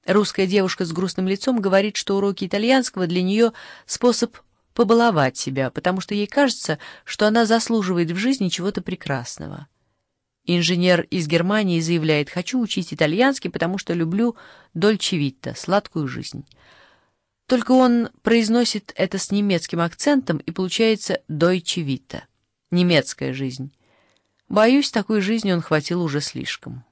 Русская девушка с грустным лицом говорит, что уроки итальянского для нее способ побаловать себя, потому что ей кажется, что она заслуживает в жизни чего-то прекрасного. Инженер из Германии заявляет: «Хочу учить итальянский, потому что люблю дольче витта, сладкую жизнь». Только он произносит это с немецким акцентом, и получается «дойче витта» — немецкая жизнь. Боюсь, такой жизни он хватил уже слишком.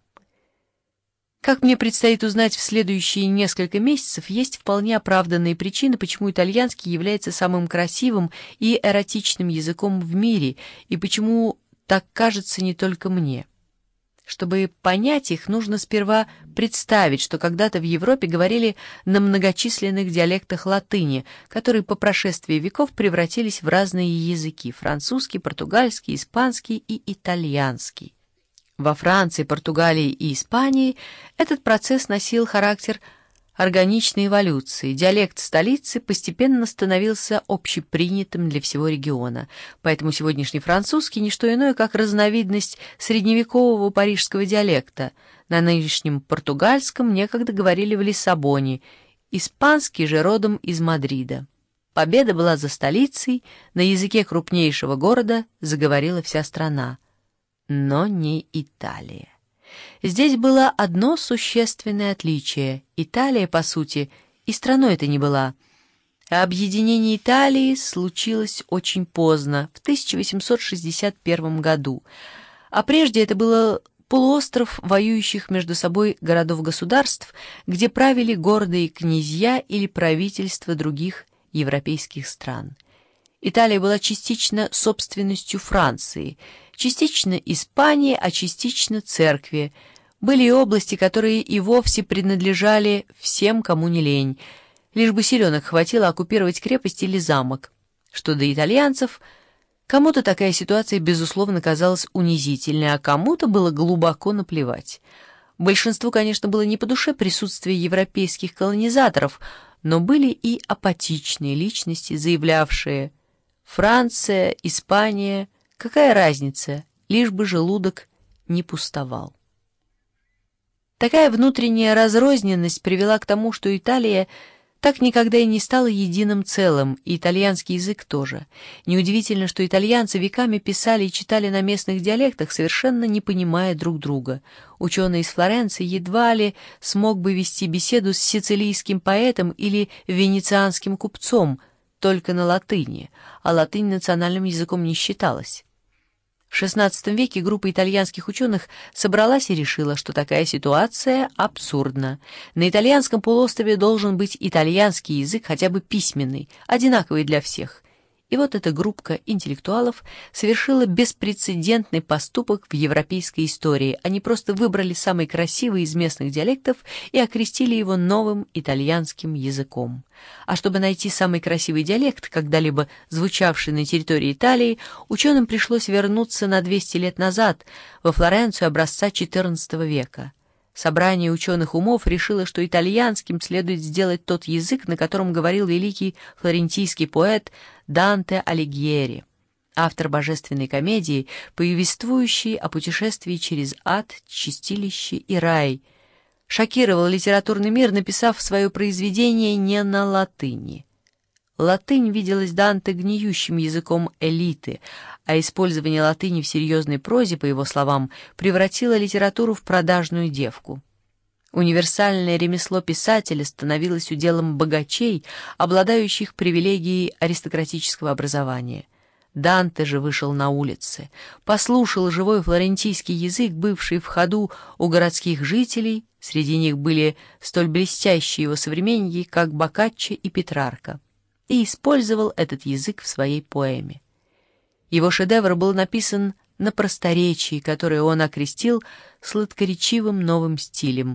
Как мне предстоит узнать в следующие несколько месяцев, есть вполне оправданные причины, почему итальянский является самым красивым и эротичным языком в мире, и почему так кажется не только мне. Чтобы понять их, нужно сперва представить, что когда-то в Европе говорили на многочисленных диалектах латыни, которые по прошествии веков превратились в разные языки — французский, португальский, испанский и итальянский. Во Франции, Португалии и Испании этот процесс носил характер органичной эволюции. Диалект столицы постепенно становился общепринятым для всего региона. Поэтому сегодняшний французский — не что иное, как разновидность средневекового парижского диалекта. На нынешнем португальском некогда говорили в Лиссабоне, испанский же родом из Мадрида. Победа была за столицей, на языке крупнейшего города заговорила вся страна. Но не Италия. Здесь было одно существенное отличие. Италия, по сути, и страной это не была. А объединение Италии случилось очень поздно, в 1861 году. А прежде это был полуостров воюющих между собой городов-государств, где правили гордые князья или правительства других европейских стран. Италия была частично собственностью Франции, частично Испании, а частично церкви. Были и области, которые и вовсе принадлежали всем, кому не лень, лишь бы силенок хватило оккупировать крепость или замок. Что до итальянцев, кому-то такая ситуация, безусловно, казалась унизительной, а кому-то было глубоко наплевать. Большинству, конечно, было не по душе присутствие европейских колонизаторов, но были и апатичные личности, заявлявшие: «Франция, Испания, какая разница, лишь бы желудок не пустовал». Такая внутренняя разрозненность привела к тому, что Италия так никогда и не стала единым целым, и итальянский язык тоже. Неудивительно, что итальянцы веками писали и читали на местных диалектах, совершенно не понимая друг друга. Ученый из Флоренции едва ли смог бы вести беседу с сицилийским поэтом или венецианским купцом, только на латыни, а латынь национальным языком не считалась. В XVI веке группа итальянских ученых собралась и решила, что такая ситуация абсурдна. На итальянском полуострове должен быть итальянский язык, хотя бы письменный, одинаковый для всех. И вот эта группа интеллектуалов совершила беспрецедентный поступок в европейской истории. Они просто выбрали самый красивый из местных диалектов и окрестили его новым итальянским языком. А чтобы найти самый красивый диалект, когда-либо звучавший на территории Италии, ученым пришлось вернуться на 200 лет назад, во Флоренцию образца XIV века. Собрание ученых умов решило, что итальянским следует сделать тот язык, на котором говорил великий флорентийский поэт Данте Алигьери, автор божественной комедии, повествующей о путешествии через ад, чистилище и рай. Шокировал литературный мир, написав свое произведение не на латыни. Латынь виделась Данте гниющим языком элиты, а использование латыни в серьезной прозе, по его словам, превратило литературу в продажную девку. Универсальное ремесло писателя становилось уделом богачей, обладающих привилегией аристократического образования. Данте же вышел на улицы, послушал живой флорентийский язык, бывший в ходу у городских жителей, среди них были столь блестящие его современники, как Боккаччо и Петрарка, и использовал этот язык в своей поэме. Его шедевр был написан на просторечии, которое он окрестил сладкоречивым новым стилем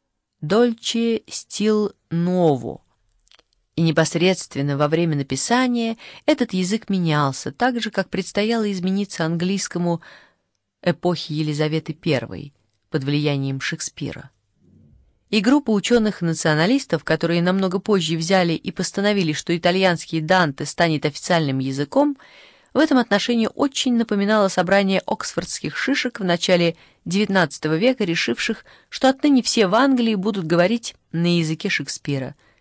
«Дольче стил ново». И непосредственно во время написания этот язык менялся, так же, как предстояло измениться английскому эпохи Елизаветы I под влиянием Шекспира. И группа ученых-националистов, которые намного позже взяли и постановили, что итальянский Данте станет официальным языком, в этом отношении очень напоминало собрание оксфордских шишек в начале XIX века, решивших, что отныне все в Англии будут говорить на языке Шекспира.